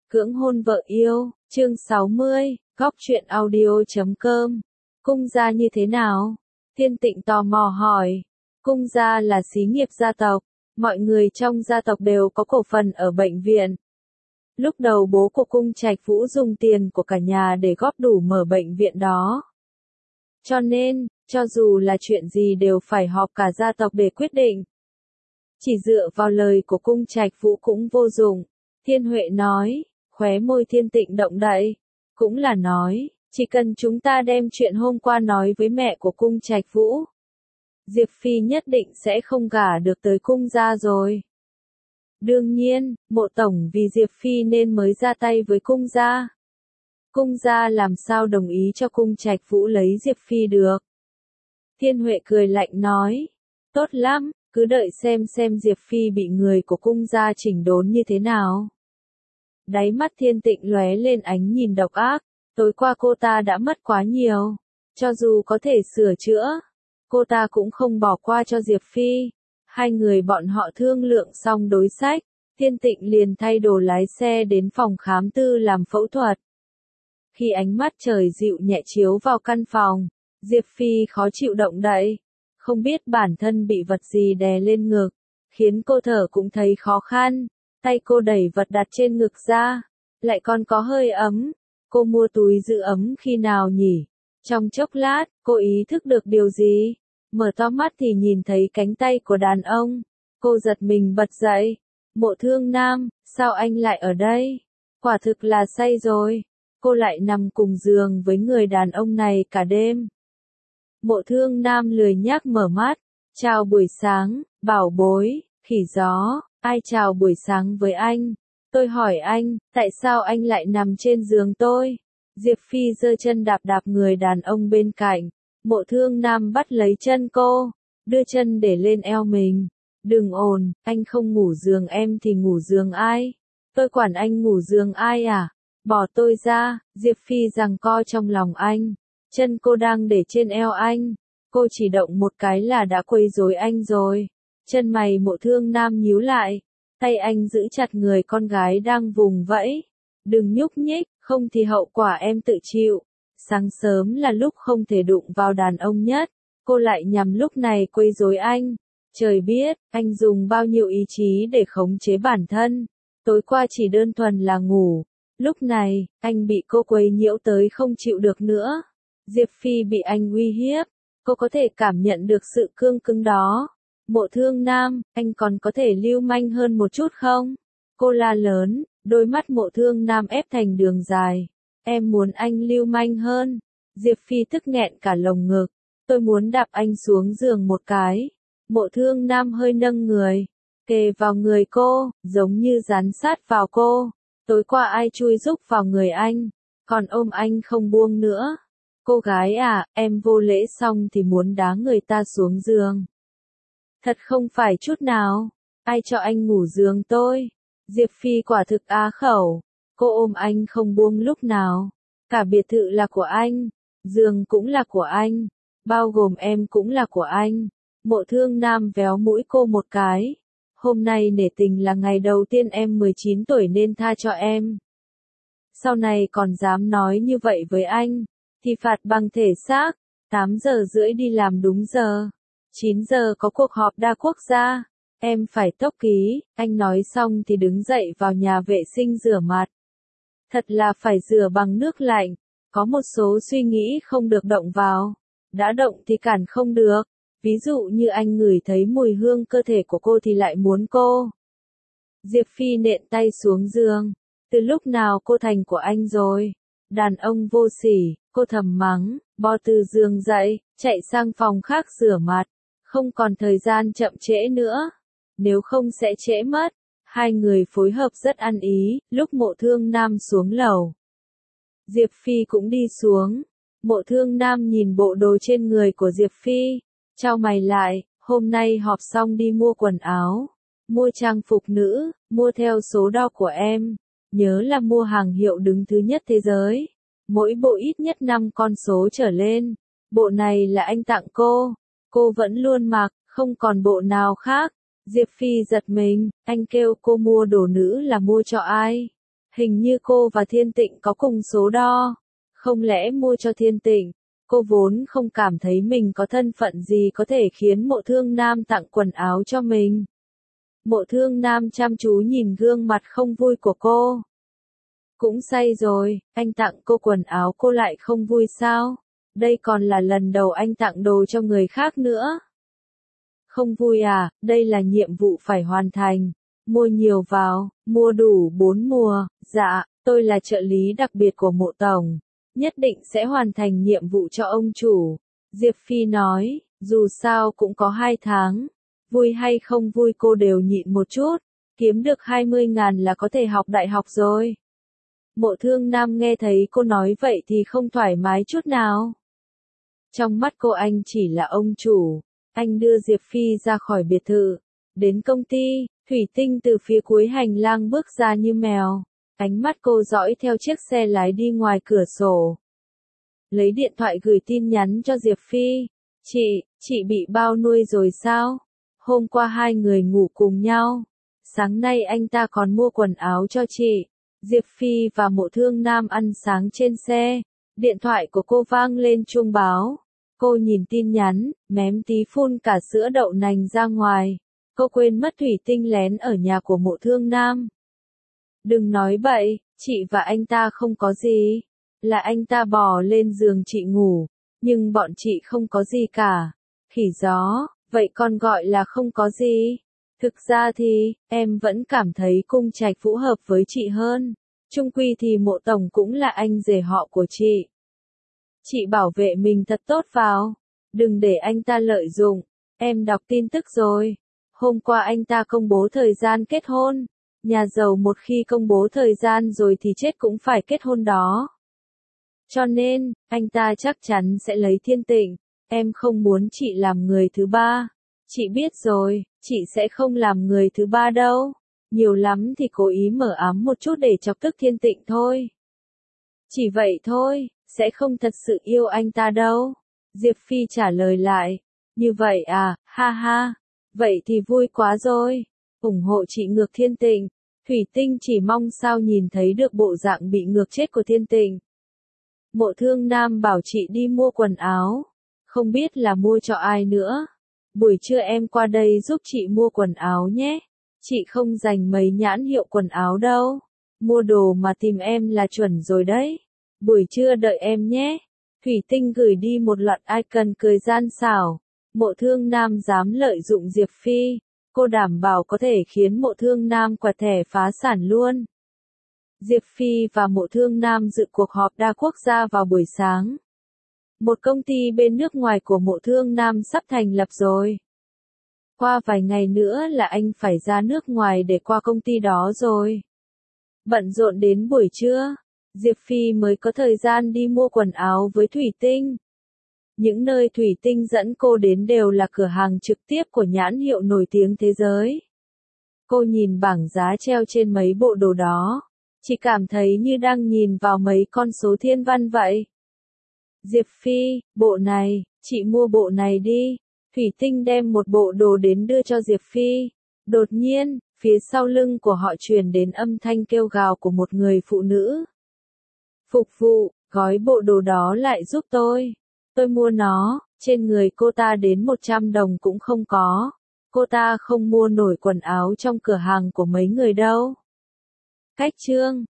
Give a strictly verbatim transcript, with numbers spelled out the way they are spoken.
Cưỡng hôn vợ yêu, chương sáu mươi, góc truyện audio chấm com. Cung gia như thế nào? Thiên Tịnh tò mò hỏi. Cung gia là xí nghiệp gia tộc, mọi người trong gia tộc đều có cổ phần ở bệnh viện. Lúc đầu bố của Cung Trạch Vũ dùng tiền của cả nhà để góp đủ mở bệnh viện đó. Cho nên, cho dù là chuyện gì đều phải họp cả gia tộc để quyết định. Chỉ dựa vào lời của Cung Trạch Vũ cũng vô dụng, Thiên Huệ nói, khóe môi Thiên Tịnh động đậy. Cũng là nói, chỉ cần chúng ta đem chuyện hôm qua nói với mẹ của Cung Trạch Vũ, Diệp Phi nhất định sẽ không gả được tới Cung gia rồi. Đương nhiên, Mộ tổng vì Diệp Phi nên mới ra tay với Cung gia. Cung gia làm sao đồng ý cho Cung Trạch Vũ lấy Diệp Phi được? Thiên Huệ cười lạnh nói, tốt lắm, cứ đợi xem xem Diệp Phi bị người của Cung gia chỉnh đốn như thế nào. Đáy mắt Thiên Tịnh lóe lên ánh nhìn độc ác, tối qua cô ta đã mất quá nhiều, cho dù có thể sửa chữa, cô ta cũng không bỏ qua cho Diệp Phi. Hai người bọn họ thương lượng xong đối sách, Thiên Tịnh liền thay đồ lái xe đến phòng khám tư làm phẫu thuật. Khi ánh mắt trời dịu nhẹ chiếu vào căn phòng, Diệp Phi khó chịu động đậy, không biết bản thân bị vật gì đè lên ngực, khiến cô thở cũng thấy khó khăn. Tay cô đẩy vật đặt trên ngực ra, lại còn có hơi ấm. Cô mua túi giữ ấm khi nào nhỉ? Trong chốc lát, cô ý thức được điều gì? Mở to mắt thì nhìn thấy cánh tay của đàn ông. Cô giật mình bật dậy. Mộ Thương Nam, sao anh lại ở đây? Quả thực là say rồi. Cô lại nằm cùng giường với người đàn ông này cả đêm. Mộ Thương Nam lười nhác mở mắt. Chào buổi sáng, bảo bối, khỉ gió. Ai chào buổi sáng với anh? Tôi hỏi anh, tại sao anh lại nằm trên giường tôi? Diệp Phi giơ chân đạp đạp người đàn ông bên cạnh. Mộ Thương Nam bắt lấy chân cô, đưa chân để lên eo mình. Đừng ồn, anh không ngủ giường em thì ngủ giường ai? Tôi quản anh ngủ giường ai à? Bỏ tôi ra. Diệp Phi giằng co trong lòng anh. Chân cô đang để trên eo anh. Cô chỉ động một cái là đã quấy rối anh rồi. Chân mày Mộ Thương Nam nhíu lại, tay anh giữ chặt người con gái đang vùng vẫy. Đừng nhúc nhích, không thì hậu quả em tự chịu. Sáng sớm là lúc không thể đụng vào đàn ông nhất, cô lại nhằm lúc này quấy rối anh. Trời biết, anh dùng bao nhiêu ý chí để khống chế bản thân. Tối qua chỉ đơn thuần là ngủ. Lúc này, anh bị cô quấy nhiễu tới không chịu được nữa. Diệp Phi bị anh uy hiếp, cô có thể cảm nhận được sự cương cứng đó. Mộ Thương Nam, anh còn có thể lưu manh hơn một chút không? Cô la lớn, đôi mắt Mộ Thương Nam ép thành đường dài. Em muốn anh lưu manh hơn. Diệp Phi tức nghẹn cả lồng ngực. Tôi muốn đạp anh xuống giường một cái. Mộ Thương Nam hơi nâng người, kề vào người cô, giống như dán sát vào cô. Tối qua ai chui rúc vào người anh, còn ôm anh không buông nữa. Cô gái à, em vô lễ xong thì muốn đá người ta xuống giường. Thật không phải chút nào. Ai cho anh ngủ giường tôi? Diệp Phi quả thực á khẩu. Cô ôm anh không buông lúc nào. Cả biệt thự là của anh. Giường cũng là của anh. Bao gồm em cũng là của anh. Mộ Thương Nam véo mũi cô một cái. Hôm nay nể tình là ngày đầu tiên em mười chín tuổi nên tha cho em. Sau này còn dám nói như vậy với anh, thì phạt bằng thể xác. tám giờ rưỡi đi làm đúng giờ. chín giờ có cuộc họp đa quốc gia, em phải tốc ký. Anh nói xong thì đứng dậy vào nhà vệ sinh rửa mặt. Thật là phải rửa bằng nước lạnh, có một số suy nghĩ không được động vào, đã động thì cản không được. Ví dụ như anh ngửi thấy mùi hương cơ thể của cô thì lại muốn cô. Diệp Phi nện tay xuống giường, từ lúc nào cô thành của anh rồi? Đàn ông vô sỉ, cô thầm mắng, bò từ giường dậy, chạy sang phòng khác rửa mặt. Không còn thời gian chậm trễ nữa, nếu không sẽ trễ mất. Hai người phối hợp rất ăn ý. Lúc Mộ Thương Nam xuống lầu, Diệp Phi cũng đi xuống. Mộ Thương Nam nhìn bộ đồ trên người của Diệp Phi, chau mày lại. Hôm nay họp xong đi mua quần áo, mua trang phục nữ, mua theo số đo của em. Nhớ là mua hàng hiệu đứng thứ nhất thế giới, mỗi bộ ít nhất năm con số trở lên. Bộ này là anh tặng cô. Cô vẫn luôn mặc, không còn bộ nào khác. Diệp Phi giật mình, anh kêu cô mua đồ nữ là mua cho ai? Hình như cô và Thiên Tịnh có cùng số đo. Không lẽ mua cho Thiên Tịnh? Cô vốn không cảm thấy mình có thân phận gì có thể khiến Mộ Thương Nam tặng quần áo cho mình. Mộ Thương Nam chăm chú nhìn gương mặt không vui của cô. Cũng say rồi, anh tặng cô quần áo cô lại không vui sao? Đây còn là lần đầu anh tặng đồ cho người khác nữa. Không vui à, đây là nhiệm vụ phải hoàn thành. Mua nhiều vào, mua đủ bốn mùa, dạ, tôi là trợ lý đặc biệt của Mộ Tổng. Nhất định sẽ hoàn thành nhiệm vụ cho ông chủ. Diệp Phi nói, dù sao cũng có hai tháng. Vui hay không vui cô đều nhịn một chút. Kiếm được hai mươi ngàn là có thể học đại học rồi. Mộ Thương Nam nghe thấy cô nói vậy thì không thoải mái chút nào. Trong mắt cô anh chỉ là ông chủ. Anh đưa Diệp Phi ra khỏi biệt thự. Đến công ty, Thủy Tinh từ phía cuối hành lang bước ra như mèo. Ánh mắt cô dõi theo chiếc xe lái đi ngoài cửa sổ. Lấy điện thoại gửi tin nhắn cho Diệp Phi. Chị, chị bị bao nuôi rồi sao? Hôm qua hai người ngủ cùng nhau. Sáng nay anh ta còn mua quần áo cho chị. Diệp Phi và Mộ Thương Nam ăn sáng trên xe. Điện thoại của cô vang lên chuông báo. Cô nhìn tin nhắn, mém tí phun cả sữa đậu nành ra ngoài. Cô quên mất Thủy Tinh lén ở nhà của Mộ Thương Nam. Đừng nói bậy, chị và anh ta không có gì. Là anh ta bò lên giường chị ngủ. Nhưng bọn chị không có gì cả. Khỉ gió, vậy còn gọi là không có gì. Thực ra thì, em vẫn cảm thấy Cung Trạch phù hợp với chị hơn. Chung quy thì Mộ Tổng cũng là anh rể họ của chị. Chị bảo vệ mình thật tốt vào. Đừng để anh ta lợi dụng. Em đọc tin tức rồi. Hôm qua anh ta công bố thời gian kết hôn. Nhà giàu một khi công bố thời gian rồi thì chết cũng phải kết hôn đó. Cho nên, anh ta chắc chắn sẽ lấy Thiên Tịnh. Em không muốn chị làm người thứ ba. Chị biết rồi, chị sẽ không làm người thứ ba đâu. Nhiều lắm thì cố ý mở ám một chút để chọc tức Thiên Tịnh thôi. Chỉ vậy thôi, sẽ không thật sự yêu anh ta đâu. Diệp Phi trả lời lại. Như vậy à, ha ha. Vậy thì vui quá rồi. ủng hộ chị ngược Thiên Tịnh. Thủy Tinh chỉ mong sao nhìn thấy được bộ dạng bị ngược chết của Thiên Tịnh. Mộ Thương Nam bảo chị đi mua quần áo. Không biết là mua cho ai nữa. Buổi trưa em qua đây giúp chị mua quần áo nhé. Chị không dành mấy nhãn hiệu quần áo đâu. Mua đồ mà tìm em là chuẩn rồi đấy. Buổi trưa đợi em nhé. Thủy Tinh gửi đi một loạt icon cười gian xảo. Mộ Thương Nam dám lợi dụng Diệp Phi. Cô đảm bảo có thể khiến Mộ Thương Nam quẹt thẻ phá sản luôn. Diệp Phi và Mộ Thương Nam dự cuộc họp đa quốc gia vào buổi sáng. Một công ty bên nước ngoài của Mộ Thương Nam sắp thành lập rồi. Qua vài ngày nữa là anh phải ra nước ngoài để qua công ty đó rồi. Bận rộn đến buổi trưa, Diệp Phi mới có thời gian đi mua quần áo với Thủy Tinh. Những nơi Thủy Tinh dẫn cô đến đều là cửa hàng trực tiếp của nhãn hiệu nổi tiếng thế giới. Cô nhìn bảng giá treo trên mấy bộ đồ đó, chỉ cảm thấy như đang nhìn vào mấy con số thiên văn vậy. Diệp Phi, bộ này, chị mua bộ này đi. Thủy Tinh đem một bộ đồ đến đưa cho Diệp Phi. Đột nhiên, phía sau lưng của họ truyền đến âm thanh kêu gào của một người phụ nữ. Phục vụ, gói bộ đồ đó lại giúp tôi. Tôi mua nó, trên người cô ta đến một trăm đồng cũng không có. Cô ta không mua nổi quần áo trong cửa hàng của mấy người đâu. Cách chương